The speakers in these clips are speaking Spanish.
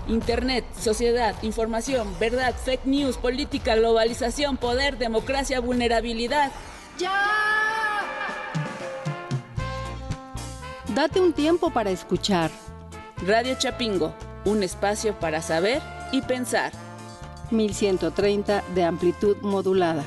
Internet, sociedad, información, verdad, fake news, política, globalización, poder, democracia, vulnerabilidad. ¡Ya! Date un tiempo para escuchar. Radio Chapingo, un espacio para saber y pensar. 1130 de amplitud modulada.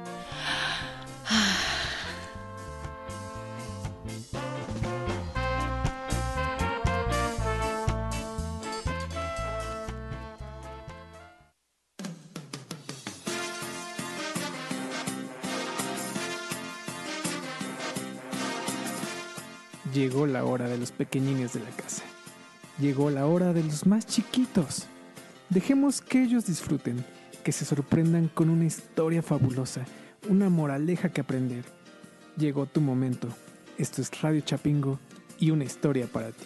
Llegó la hora de los pequeñines de la casa. Llegó la hora de los más chiquitos. Dejemos que ellos disfruten, que se sorprendan con una historia fabulosa, una moraleja que aprender. Llegó tu momento. Esto es Radio Chapingo y una historia para ti.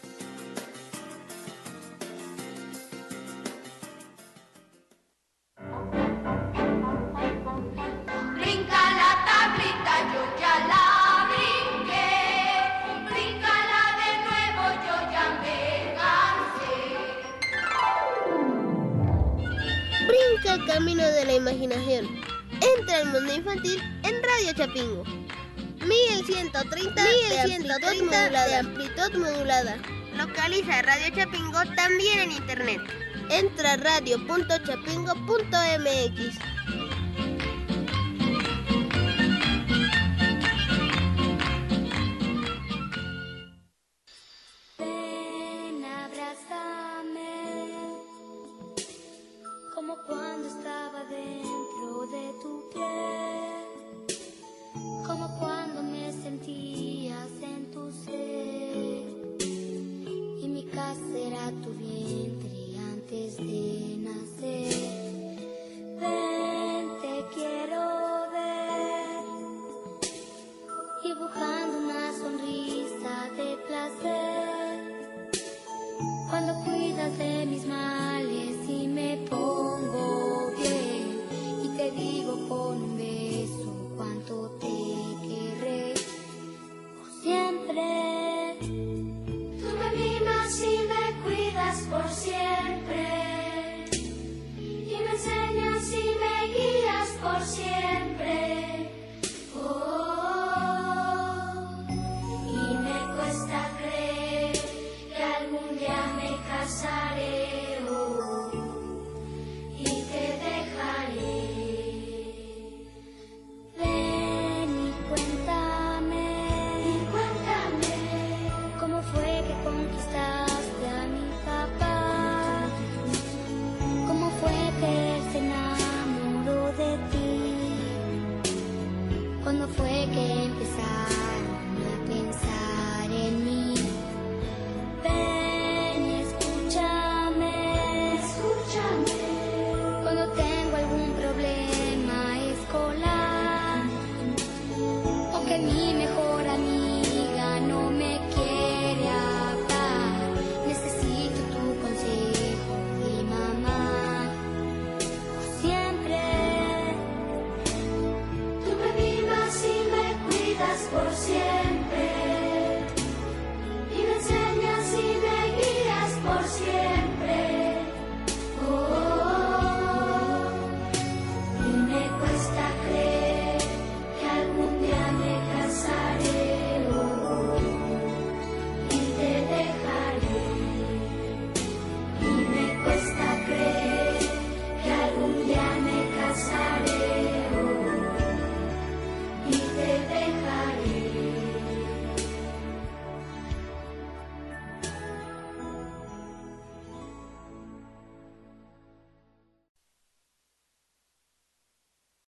Camino de la imaginación. Entra al mundo infantil en Radio Chapingo. 1130 de amplitud modulada. Localiza Radio Chapingo también en internet. Entra a radio.chapingo.mx. Será tu bien.